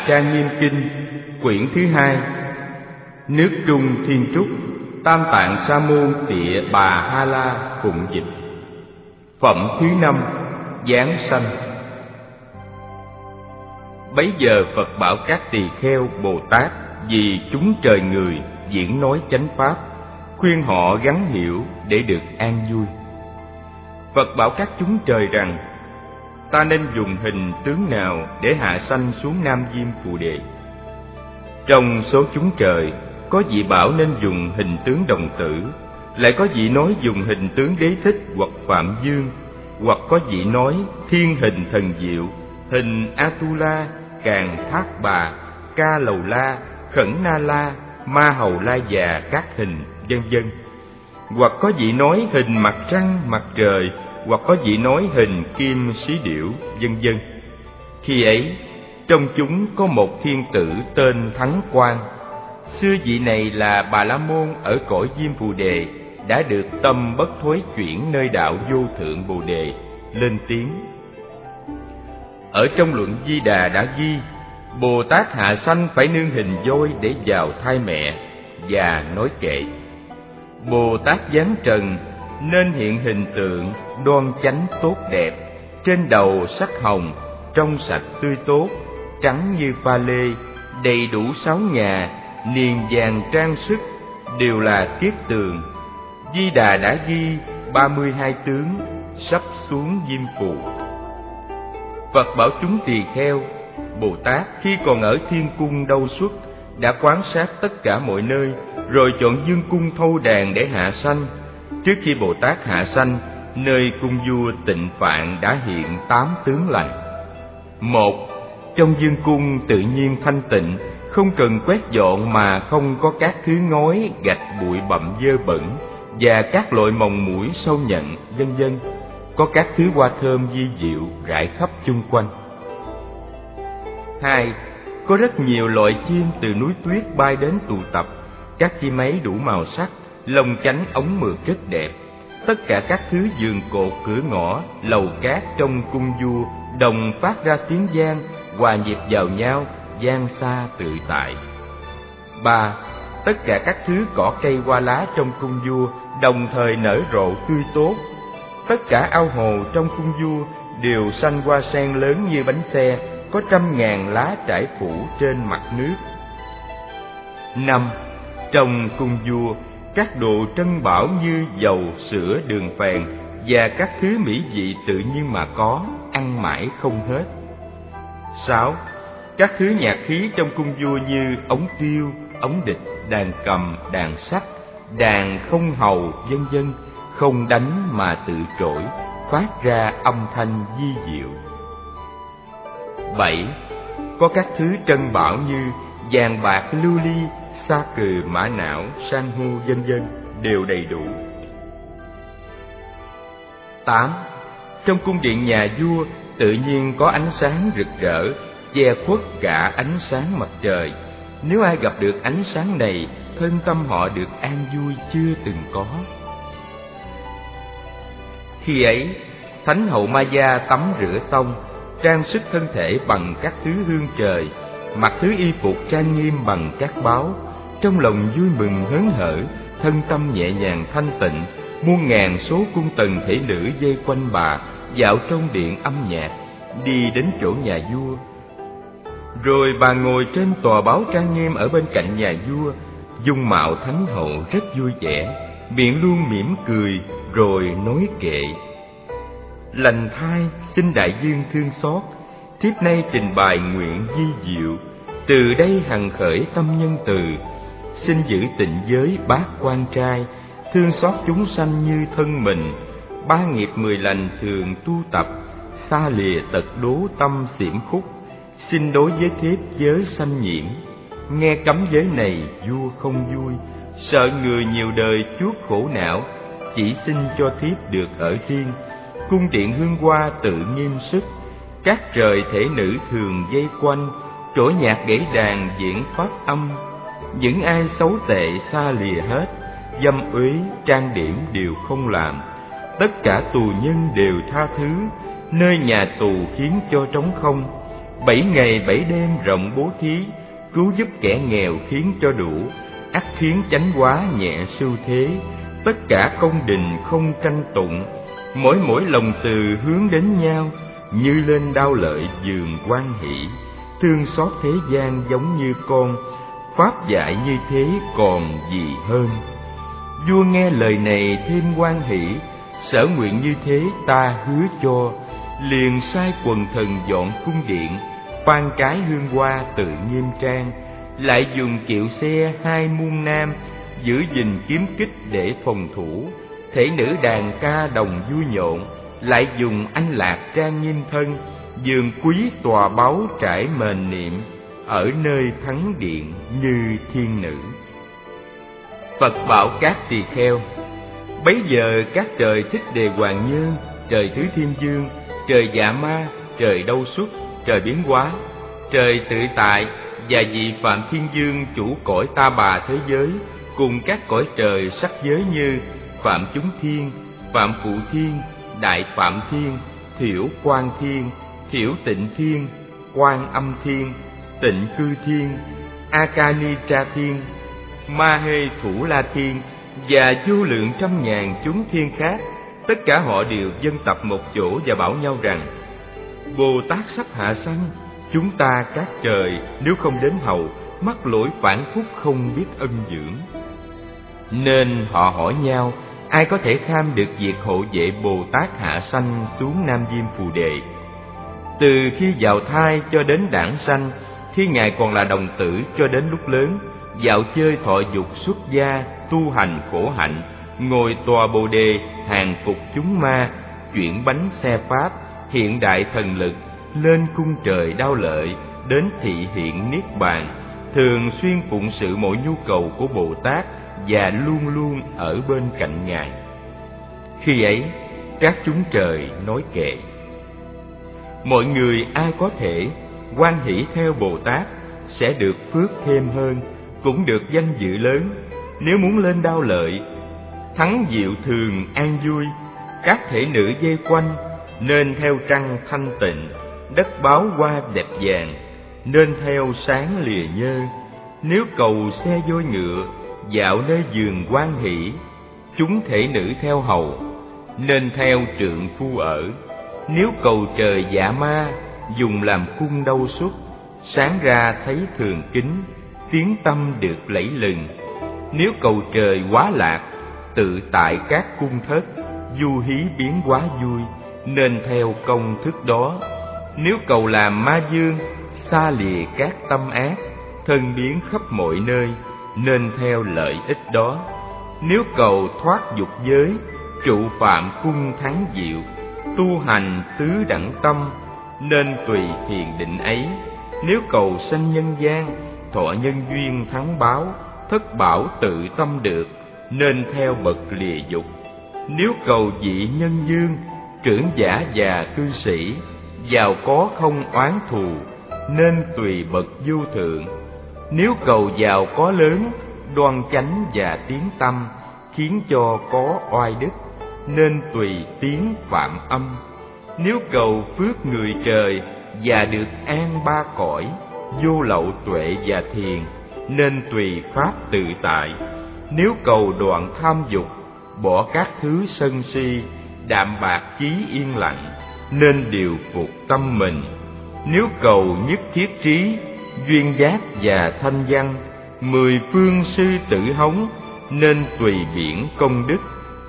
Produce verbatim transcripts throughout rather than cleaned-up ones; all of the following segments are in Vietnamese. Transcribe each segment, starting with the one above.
Trang Nghiêm Kinh, quyển thứ hai, nước Trung Thiên Trúc, Tam Tạng Sa Môn Tịa Bà Ha La phụng dịch. Phẩm thứ năm, giáng sanh. Bấy giờ Phật bảo các tỳ kheo Bồ Tát vì chúng trời người diễn nói chánh pháp, khuyên họ gắn hiểu để được an vui. Phật bảo các chúng trời rằng: ta nên dùng hình tướng nào để hạ sanh xuống Nam Diêm Phù Đề? Trong số chúng trời, có vị bảo nên dùng hình tướng đồng tử, lại có vị nói dùng hình tướng Đế Thích hoặc Phạm Dương, hoặc có vị nói thiên hình thần diệu, hình Atula, Càn Thác Bà, Ca Lầu La, Khẩn Na La, Ma Hầu La Già các hình, vân vân. Hoặc có vị nói hình mặt trăng, mặt trời, hoặc có vị nói hình kim sĩ điểu, vân vân. Khi ấy, trong chúng có một thiên tử tên Thắng Quang. Xưa vị này là Bà La Môn ở cõi Diêm Phù Đề, đã được tâm bất thối chuyển nơi đạo vô thượng Bồ Đề, lên tiếng. Ở trong luận Di Đà đã ghi: Bồ Tát hạ sanh phải nương hình voi để vào thai mẹ, và nói kệ: Bồ Tát giáng trần nên hiện hình tượng đoan chánh tốt đẹp, trên đầu sắc hồng, trong sạch tươi tốt, trắng như pha lê, đầy đủ sáu nhà, niền vàng trang sức, đều là kiết tường. Di Đà đã ghi ba mươi hai tướng sắp xuống Diêm Phù. Phật bảo chúng tỳ kheo: Bồ Tát khi còn ở thiên cung Đâu Xuất đã quán sát tất cả mọi nơi, rồi chọn dương cung Thâu Đàn để hạ sanh. Trước khi Bồ Tát hạ sanh, nơi cung vua Tịnh Phạn đã hiện tám tướng lành. Một, trong dương cung tự nhiên thanh tịnh, không cần quét dọn mà không có các thứ ngói, gạch, bụi bặm dơ bẩn và các loại mồng muỗi sâu nhận, vân vân. Có các thứ hoa thơm vi diệu rải khắp chung quanh. Hai, có rất nhiều loại chim từ núi tuyết bay đến tụ tập, các chim ấy đủ màu sắc, lông cánh ống mượt rất đẹp. Tất cả các thứ giường cột, cửa ngõ, lầu cát trong cung vua đồng phát ra tiếng vang, hòa nhịp vào nhau, vang xa tự tại. Ba, tất cả các thứ cỏ cây hoa lá trong cung vua đồng thời nở rộ tươi tốt. Tất cả ao hồ trong cung vua đều xanh hoa sen lớn như bánh xe, có trăm ngàn lá trải phủ trên mặt nước. Năm, trong cung vua các đồ trân bảo như dầu, sữa, đường phèn và các thứ mỹ vị tự nhiên mà có, ăn mãi không hết. Sáu, các thứ nhạc khí trong cung vua như ống tiêu, ống địch, đàn cầm, đàn sách, đàn không hầu, vân vân, không đánh mà tự trỗi, phát ra âm thanh vi diệu. Bảy, có các thứ trân bảo như vàng bạc, lưu ly, sa cừ, mã não, san hô, vân vân, đều đầy đủ. Tám, trong cung điện nhà vua tự nhiên có ánh sáng rực rỡ, che khuất cả ánh sáng mặt trời. Nếu ai gặp được ánh sáng này, thân tâm họ được an vui chưa từng có. Khi ấy, Thánh hậu Maya tắm rửa xong, trang sức thân thể bằng các thứ hương trời, mặc thứ y phục trang nghiêm bằng các báu, trong lòng vui mừng hớn hở, thân tâm nhẹ nhàng thanh tịnh. Muôn ngàn số cung tần thể nữ vây quanh bà, dạo trong điện âm nhạc, đi đến chỗ nhà vua. Rồi bà ngồi trên tòa báu trang nghiêm ở bên cạnh nhà vua. Dung mạo thánh hậu rất vui vẻ, miệng luôn mỉm cười, rồi nói kệ: Lành thai xin đại dương thương xót, thiếp nay trình bày nguyện vi diệu. Từ đây hằng khởi tâm nhân từ, xin giữ tịnh giới bát quan trai, thương xót chúng sanh như thân mình. Ba nghiệp mười lành thường tu tập, xa lìa tật đố tâm xiểm khúc. Xin đối với thiếp giới sanh nhiễm, nghe cấm giới này vua không vui. Sợ người nhiều đời chuốc khổ não, chỉ xin cho thiếp được ở riêng. Cung điện hương hoa tự nghiêm sức, các trời thể nữ thường vây quanh. Trỗi nhạc gãy đàn diễn phát âm, những ai xấu tệ xa lìa hết. Dâm uế trang điểm đều không làm, tất cả tù nhân đều tha thứ. Nơi nhà tù khiến cho trống không, Bảy ngày bảy đêm rộng bố thí, cứu giúp kẻ nghèo khiến cho đủ, ắt khiến chánh hóa nhẹ sưu thế. Tất cả công đình không tranh tụng, mỗi mỗi lòng từ hướng đến nhau, như lên đao lợi giường hoan hỷ. Thương xót thế gian giống như con, pháp dạy như thế còn gì hơn. Vua nghe lời này thêm hoan hỷ, sở nguyện như thế ta hứa cho. Liền sai quần thần dọn cung điện, ban cái hương hoa tự nghiêm trang. Lại dùng kiệu xe hai muôn nam, giữ gìn kiếm kích để phòng thủ. Thể nữ đàn ca đồng vui nhộn, lại dùng anh lạc trang nghiêm thân. Giường quý tòa báu trải mền niệm, ở nơi thắng điện như thiên nữ. Phật bảo các tỳ kheo: bấy giờ các trời Thích Đề Hoàng Nhân, trời Thứ Thiên Dương, trời Dạ Ma, trời Đâu Xuất, trời Biến Hóa, trời Tự Tại và vị Phạm Thiên Dương chủ cõi Ta Bà thế giới, cùng các cõi trời sắc giới như Phạm Chúng Thiên, Phạm Phụ Thiên, Đại Phạm Thiên, Thiểu Quang Thiên, Thiểu Tịnh Thiên, Quan Âm Thiên, Tịnh Cư Thiên, Akanitra Thiên, Ma Hê Thủ La Thiên và vô lượng trăm ngàn chúng thiên khác. Tất cả họ đều vân tập một chỗ và bảo nhau rằng: Bồ Tát sắp hạ sanh, chúng ta các trời nếu không đến hầu, mắc lỗi phản phúc không biết ân dưỡng. Nên họ hỏi nhau, ai có thể kham được việc hộ vệ Bồ Tát hạ sanh xuống Nam Diêm Phù Đề. Từ khi vào thai cho đến đản sanh, khi Ngài còn là đồng tử cho đến lúc lớn, dạo chơi thọ dục xuất gia, tu hành khổ hạnh, ngồi tòa Bồ Đề, hàng phục chúng ma, chuyển bánh xe pháp, hiện đại thần lực, lên cung trời Đao Lợi, đến thị hiện Niết Bàn, thường xuyên phụng sự mọi nhu cầu của Bồ Tát và luôn luôn ở bên cạnh Ngài. Khi ấy, các chúng trời nói kệ: mọi người ai có thể hoan hỷ theo Bồ Tát sẽ được phước thêm hơn, cũng được danh dự lớn. Nếu muốn lên Đao Lợi, thắng diệu thường an vui, các thể nữ dây quanh, nên theo trăng thanh tịnh, đất báo hoa đẹp vàng, nên theo sáng lìa nhơ. Nếu cầu xe voi ngựa, dạo nơi giường hoan hỷ, chúng thể nữ theo hầu, nên theo trượng phu ở. Nếu cầu trời Dạ Ma, dùng làm cung Đâu Xuất, sáng ra thấy thường kính, tiếng tâm được lẫy lừng. Nếu cầu trời Quá Lạc, tự tại các cung thất, du hí biến hóa vui, nên theo công thức đó. Nếu cầu làm Ma Dương, xa lìa các tâm ác, thân biến khắp mọi nơi, nên theo lợi ích đó. Nếu cầu thoát dục giới, trụ phạm cung thắng diệu, tu hành tứ đẳng tâm, nên tùy thiền định ấy. Nếu cầu sanh nhân gian, thọ nhân duyên thắng báo, thất bảo tự tâm được, nên theo bậc lìa dục. Nếu cầu vị nhân dương, trưởng giả và cư sĩ, giàu có không oán thù, nên tùy bậc vô thượng. Nếu cầu giàu có lớn, đoan chánh và tiến tâm, khiến cho có oai đức, nên tùy tiến phạm âm. Nếu cầu phước người trời và được an ba cõi, vô lậu tuệ và thiền, nên tùy pháp tự tại. Nếu cầu đoạn tham dục, bỏ các thứ sân si, đạm bạc chí yên lặng, nên điều phục tâm mình. Nếu cầu nhất thiết trí, duyên giác và thanh văn, mười phương sư tử hống, nên tùy biển công đức.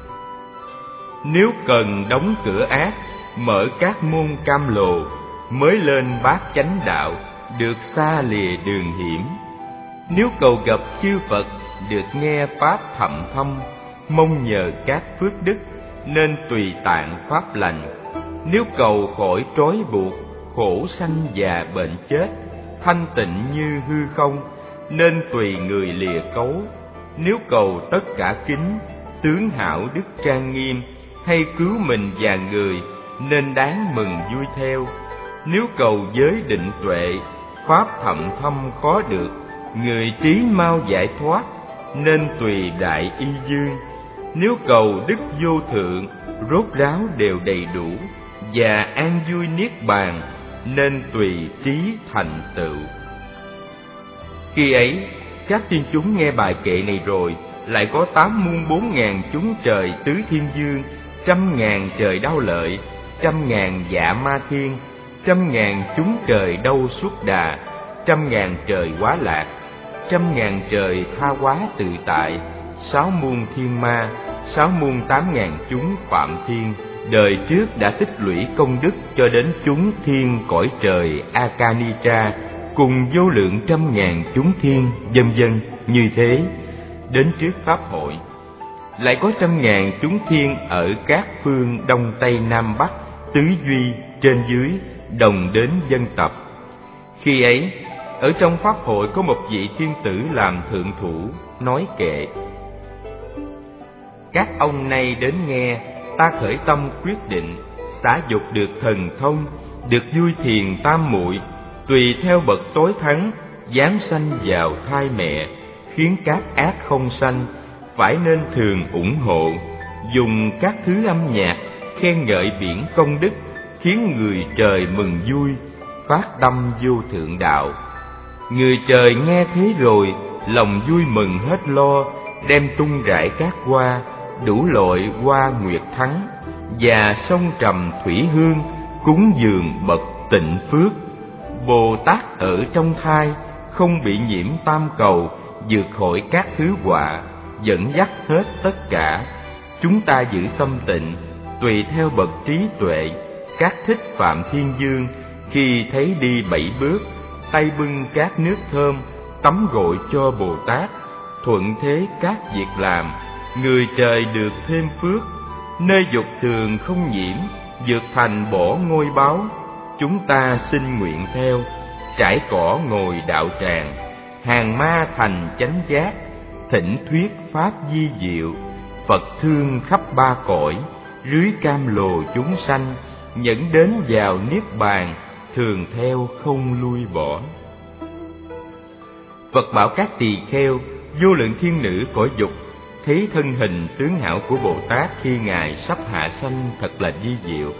Nếu cần đóng cửa ác, mở các môn cam lồ, mới lên bát chánh đạo, được xa lìa đường hiểm. Nếu cầu gặp chư Phật, được nghe pháp thậm thâm, mong nhờ các phước đức, nên tùy tạng pháp lành. Nếu cầu khỏi trói buộc, khổ sanh và bệnh chết, thanh tịnh như hư không, nên tùy người lìa cấu. Nếu cầu tất cả kính, tướng hảo đức trang nghiêm, hay cứu mình và người, nên đáng mừng vui theo. Nếu cầu giới định tuệ, pháp thậm thâm khó được, người trí mau giải thoát, nên tùy đại y dương. Nếu cầu đức vô thượng, rốt ráo đều đầy đủ, và an vui niết bàn, nên tùy trí thành tựu. Khi ấy, các thiên chúng nghe bài kệ này rồi, lại có tám muôn bốn ngàn chúng trời tứ thiên dương, trăm ngàn trời đau lợi, trăm ngàn dạ ma thiên, trăm ngàn chúng trời đâu xuất đà, trăm ngàn trời quá lạc, trăm ngàn trời tha hóa tự tại, sáu muôn thiên ma, sáu muôn tám ngàn chúng phạm thiên, đời trước đã tích lũy công đức cho đến chúng thiên cõi trời Akanitra, cùng vô lượng trăm ngàn chúng thiên, vân vân như thế, đến trước pháp hội. Lại có trăm ngàn chúng thiên ở các phương đông tây nam bắc, tứ duy, trên dưới, đồng đến dân tập. Khi ấy, ở trong pháp hội có một vị thiên tử làm thượng thủ, nói kệ: các ông nay đến nghe, ta khởi tâm quyết định, xả dục được thần thông, được vui thiền tam muội, tùy theo bậc tối thắng, giáng sanh vào thai mẹ, khiến các ác không sanh, phải nên thường ủng hộ, dùng các thứ âm nhạc khen ngợi biển công đức, khiến người trời mừng vui, phát tâm vô thượng đạo. Người trời nghe thế rồi, lòng vui mừng hết lo, đem tung rải các hoa, đủ loại hoa nguyệt thắng, và sông trầm thủy hương, cúng dường bậc tịnh phước. Bồ Tát ở trong thai, không bị nhiễm tam cầu, vượt khỏi các thứ họa, dẫn dắt hết tất cả. Chúng ta giữ tâm tịnh, tùy theo bậc trí tuệ. Các thích phạm thiên dương, khi thấy đi bảy bước, tay bưng các nước thơm, tắm gội cho Bồ Tát. Thuận thế các việc làm, người trời được thêm phước. Nơi dục thường không nhiễm, vượt thành bỏ ngôi báu. Chúng ta xin nguyện theo, trải cỏ ngồi đạo tràng, hàng ma thành chánh giác, thỉnh thuyết pháp di diệu. Phật thương khắp ba cõi, rưới cam lồ chúng sanh, nhẫn đến vào niết bàn, thường theo không lui bỏ. Phật bảo các tỳ kheo, vô lượng thiên nữ cõi dục, thấy thân hình tướng hảo của Bồ Tát khi Ngài sắp hạ sanh thật là vi diệu.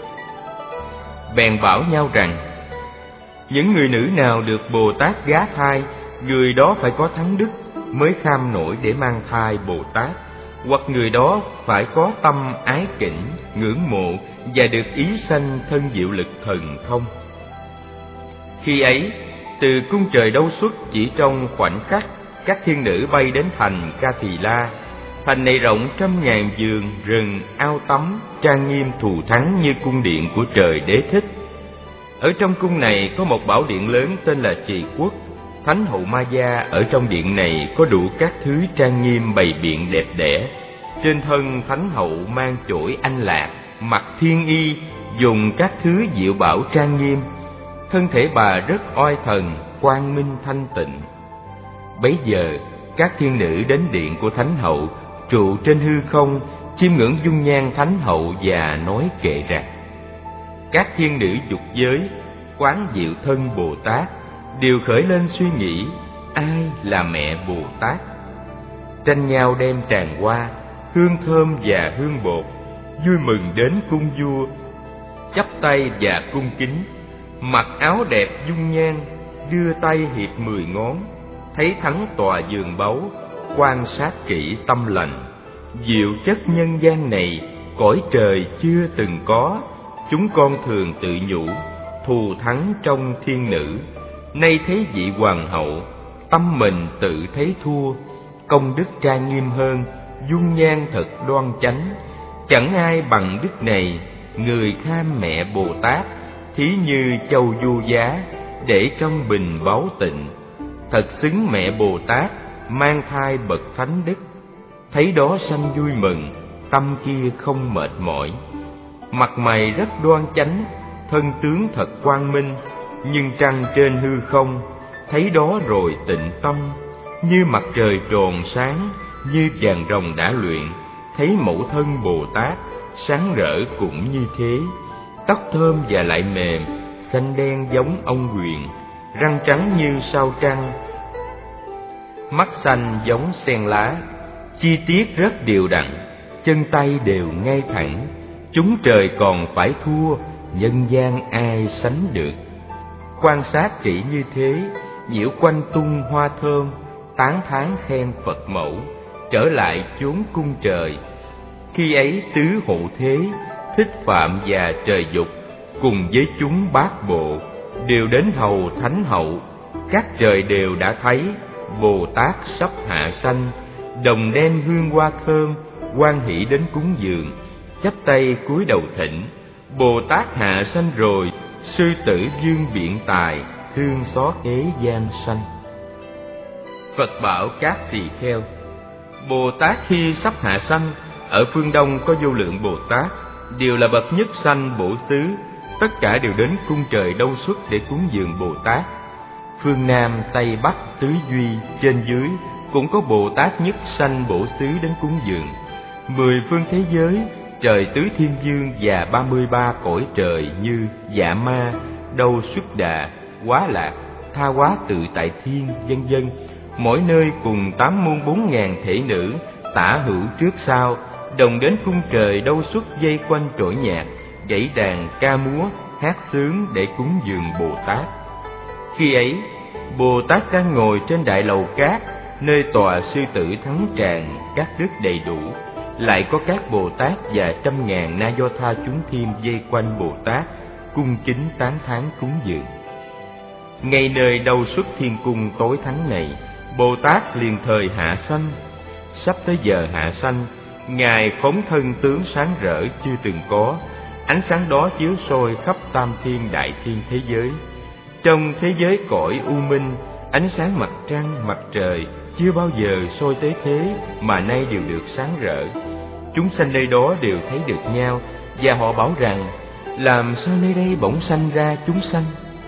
Bèn bảo nhau rằng, những người nữ nào được Bồ Tát gá thai, người đó phải có thắng đức mới kham nổi để mang thai Bồ Tát, hoặc người đó phải có tâm ái kỉnh, ngưỡng mộ và được ý sanh thân diệu lực thần thông. Khi ấy, từ cung trời đâu xuất, chỉ trong khoảnh khắc, các thiên nữ bay đến thành Ca Thì La. Thành này rộng trăm ngàn vườn, rừng, ao tắm, trang nghiêm thù thắng như cung điện của trời Đế Thích. Ở trong cung này có một bảo điện lớn tên là Trì Quốc. Thánh hậu Maya ở trong điện này có đủ các thứ trang nghiêm bày biện đẹp đẽ. Trên thân thánh hậu mang chổi anh lạc, mặc thiên y, dùng các thứ diệu bảo trang nghiêm. Thân thể bà rất oai thần, quang minh thanh tịnh. Bấy giờ các thiên nữ đến điện của thánh hậu, trụ trên hư không, chiêm ngưỡng dung nhan thánh hậu và nói kệ rằng: các thiên nữ dục giới quán diệu thân Bồ Tát, đều khởi lên suy nghĩ ai là mẹ Bồ Tát. Tranh nhau đem tràng hoa, hương thơm và hương bột, vui mừng đến cung vua, chắp tay và cung kính, mặc áo đẹp dung nhan, đưa tay hiệp mười ngón, thấy thắng tòa giường báu, quan sát kỹ tâm lành. Diệu chất nhân gian này, cõi trời chưa từng có, chúng con thường tự nhủ, thù thắng trong thiên nữ. Nay thấy vị hoàng hậu, tâm mình tự thấy thua, công đức trang nghiêm hơn, dung nhan thật đoan chánh. Chẳng ai bằng đức này, người kham mẹ Bồ Tát, thí như châu du giá, để trong bình báu tịnh. Thật xứng mẹ Bồ Tát, mang thai bậc thánh đức. Thấy đó sanh vui mừng, tâm kia không mệt mỏi. Mặt mày rất đoan chánh, thân tướng thật quang minh. Nhưng trăng trên hư không, thấy đó rồi tịnh tâm. Như mặt trời tròn sáng, như vàng rồng đã luyện. Thấy mẫu thân Bồ Tát, sáng rỡ cũng như thế. Tóc thơm và lại mềm, xanh đen giống ông huyền, răng trắng như sao trăng, mắt xanh giống sen lá, chi tiết rất đều đặn, chân tay đều ngay thẳng. Chúng trời còn phải thua, nhân gian ai sánh được. quan sát kỹ như thế, nhiễu quanh tung hoa thơm, tán thán khen Phật mẫu, trở lại chốn cung trời. Khi ấy tứ hộ thế, Thích Phạm và Trời Dục cùng với chúng bát bộ đều đến hầu Thánh Hậu. Các trời đều đã thấy Bồ Tát sắp hạ sanh, đồng đem hương hoa thơm hoan hỷ đến cúng dường, chắp tay cúi đầu thỉnh: Bồ Tát hạ sanh rồi, sư tử dương biện tài, thương xót thế gian sanh. Phật bảo các tỳ kheo: Bồ Tát khi sắp hạ sanh, ở phương Đông có vô lượng Bồ Tát, đều là bậc nhất sanh bổ xứ, tất cả đều đến cung trời Đâu Xuất để cúng dường Bồ Tát. Phương Nam, Tây Bắc, tứ duy, trên dưới cũng có Bồ Tát nhất sanh bổ xứ đến cúng dường. Mười phương thế giới, trời tứ thiên dương và ba mươi ba cõi trời như Dạ Ma, Đâu Xuất Đà, Quá Lạc, Tha Hóa Tự Tại Thiên, vân vân, mỗi nơi cùng tám muôn bốn ngàn thể nữ, tả hữu trước sau, đồng đến cung trời Đâu Xuất dây quanh trỗi nhạc, gảy đàn ca múa, hát sướng để cúng dường Bồ Tát. Khi ấy, Bồ Tát đang ngồi trên đại lầu cát, nơi tòa sư tử thắng tràng, các đức đầy đủ, lại có các Bồ Tát và trăm ngàn Na Do Tha chúng thiên vây quanh Bồ Tát, cung kính tán thán cúng dường. Ngay nơi Đâu Xuất thiên cung tối thắng này, Bồ Tát liền thời hạ sanh. Sắp tới giờ hạ sanh, Ngài phóng thân tướng sáng rỡ chưa từng có, ánh sáng đó chiếu soi khắp tam thiên đại thiên thế giới. Trong thế giới cõi u minh, ánh sáng mặt trăng, mặt trời chưa bao giờ soi tới thế mà nay đều được sáng rỡ. Chúng sanh nơi đó đều thấy được nhau, và họ bảo rằng: làm sao nơi đây bỗng sanh ra chúng sanh?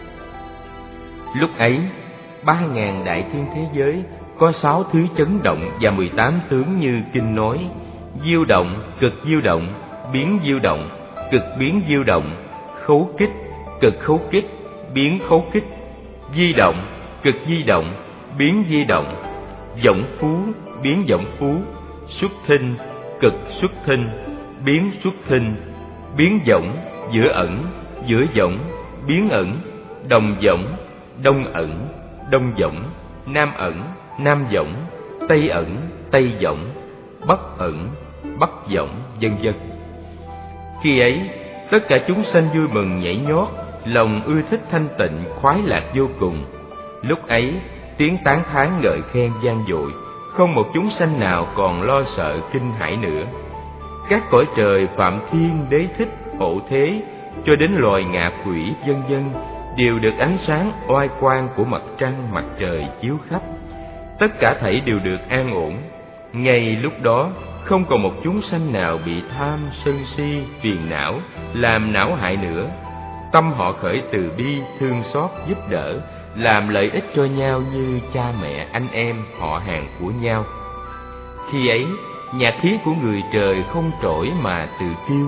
Lúc ấy, ba ngàn đại thiên thế giới có sáu thứ chấn động và mười tám tướng như kinh nói: diêu động, cực diêu động, biến diêu động, cực biến diêu động, khấu kích, cực khấu kích, biến khấu kích, di động, cực di động, biến di động, vọng phú, biến vọng phú, xuất thinh, cực xuất thinh, biến xuất thinh, biến vọng, giữa ẩn, giữa vọng, biến ẩn, đồng vọng, đông ẩn, đông vọng, nam ẩn, nam vọng, tây ẩn, tây vọng, bắc ẩn, bắc vọng, vân vân. Khi ấy, tất cả chúng sanh vui mừng nhảy nhót, lòng ưa thích thanh tịnh, khoái lạc vô cùng. Lúc ấy, tiếng tán thán ngợi khen vang dội, không một chúng sanh nào còn lo sợ kinh hãi nữa. Các cõi trời Phạm Thiên, Đế Thích, Hộ Thế, cho đến loài ngạ quỷ vân vân, đều được ánh sáng oai quang của mặt trăng, mặt trời chiếu khắp. Tất cả thảy đều được an ổn. Ngay lúc đó, không còn một chúng sanh nào bị tham, sân si, phiền não làm não hại nữa. Tâm họ khởi từ bi, thương xót, giúp đỡ, làm lợi ích cho nhau như cha mẹ, anh em, họ hàng của nhau. Khi ấy, nhạc khí của người trời không trỗi mà từ kiêu.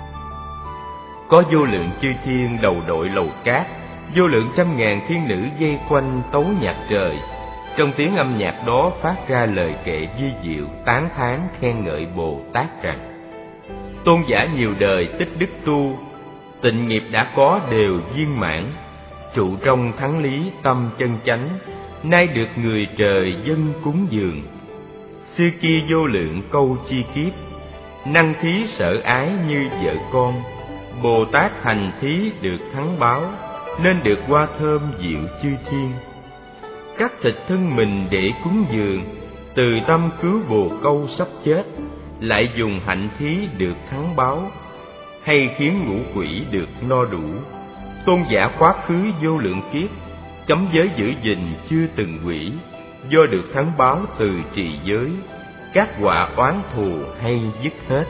Có vô lượng chư thiên đầu đội lầu cát, vô lượng trăm ngàn thiên nữ dây quanh tấu nhạc trời. Trong tiếng âm nhạc đó phát ra lời kệ vi diệu, tán thán khen ngợi Bồ Tát rằng: tôn giả nhiều đời tích đức tu, tịnh nghiệp đã có đều viên mãn, trụ trong thắng lý tâm chân chánh, nay được người trời dân cúng dường. Xưa kia vô lượng câu chi kiếp, năng thí sợ ái như vợ con, Bồ Tát hành thí được thắng báo, nên được hoa thơm diệu chư thiên. Cắt thịt thân mình để cúng dường, từ tâm cứu bồ câu sắp chết, lại dùng hạnh thí được thắng báo, hay khiến ngũ quỷ được no đủ. Tôn giả quá khứ vô lượng kiếp, cấm giới giữ gìn chưa từng hủy, do được thắng báo từ trì giới, các họa oán thù hay dứt hết.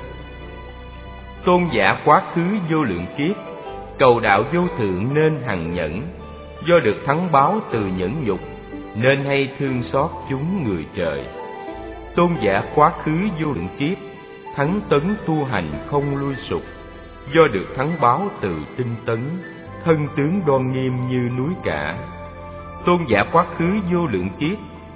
Tôn giả quá khứ vô lượng kiếp, cầu đạo vô thượng nên hằng nhẫn, do được thắng báo từ nhẫn nhục, nên hay thương xót chúng người trời. Tôn giả quá khứ vô lượng kiếp, thắng tấn tu hành không lui sụp, do được thắng báo từ tinh tấn, thân tướng đoan nghiêm như núi cả. Tôn giả quá khứ vô lượng kiếp,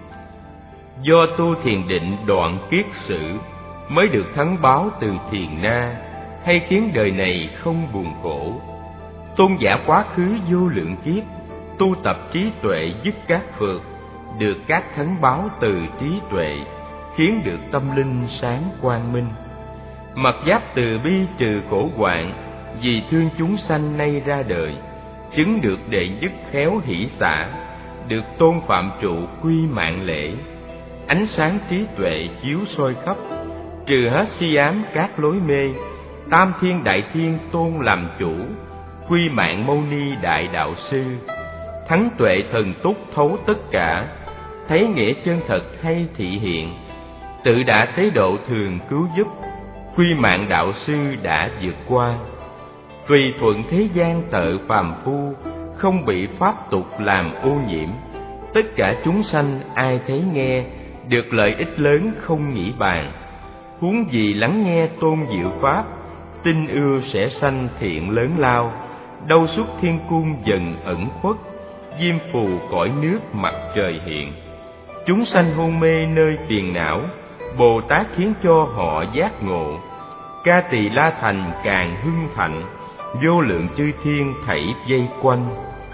do tu thiền định đoạn kiết sử, mới được thắng báo từ thiền na, hay khiến đời này không buồn khổ. Tôn giả quá khứ vô lượng kiếp, tu tập trí tuệ dứt các phược, được các thánh báo từ trí tuệ, khiến được tâm linh sáng quang minh. Mặc giáp từ bi trừ khổ hoạn, vì thương chúng sanh nay ra đời, chứng được đệ nhất khéo hỷ xả, được tôn phạm trụ quy mạng lễ. Ánh sáng trí tuệ chiếu soi khắp, trừ hết si ám các lối mê, tam thiên đại thiên tôn làm chủ, quy mạng mâu ni đại đạo sư. Thắng tuệ thần túc thấu tất cả, thấy nghĩa chân thật hay thị hiện, tự đã tế độ thường cứu giúp, quy mạng đạo sư đã vượt qua. Tùy thuận thế gian tợ phàm phu, không bị pháp tục làm ô nhiễm. Tất cả chúng sanh ai thấy nghe, được lợi ích lớn không nghĩ bàn. Huống gì lắng nghe tôn diệu pháp, tin ưa sẽ sanh thiện lớn lao. Đâu xuất thiên cung dần ẩn khuất, diêm phù cõi nước mặt trời hiện. Chúng sanh hôn mê nơi phiền não, Bồ Tát khiến cho họ giác ngộ. Ca Tỳ La Thành càng hưng thạnh, vô lượng chư thiên thảy vây quanh.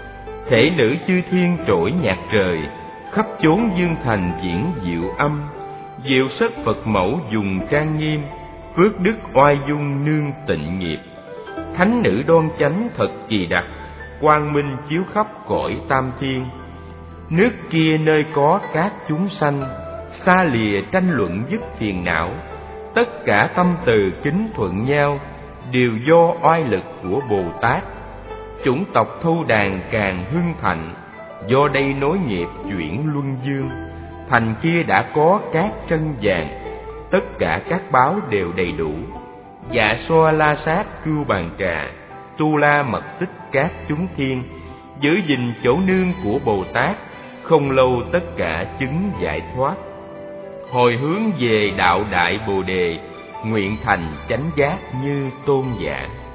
Thể nữ chư thiên trỗi nhạc trời, khắp chốn dương thành diễn diệu âm. Diệu sắc Phật mẫu dùng trang nghiêm, phước đức oai dung nương tịnh nghiệp. Thánh nữ đoan chánh thật kỳ đặc, quang minh chiếu khắp cõi tam thiên. Nước kia nơi có các chúng sanh, xa lìa tranh luận dứt phiền não. Tất cả tâm từ kính thuận nhau, đều do oai lực của Bồ Tát. Chủng tộc thâu đàn càng hưng thạnh, do đây nối nghiệp chuyển luân dương. Thành kia đã có các trân vàng, tất cả các báo đều đầy đủ. Dạ xoa la sát cưu bàn trà, tu la mật tích các chúng thiên. Giữ gìn chỗ nương của Bồ Tát, không lâu tất cả chứng giải thoát. Hồi hướng về đạo đại Bồ Đề, nguyện thành chánh giác như tôn giả.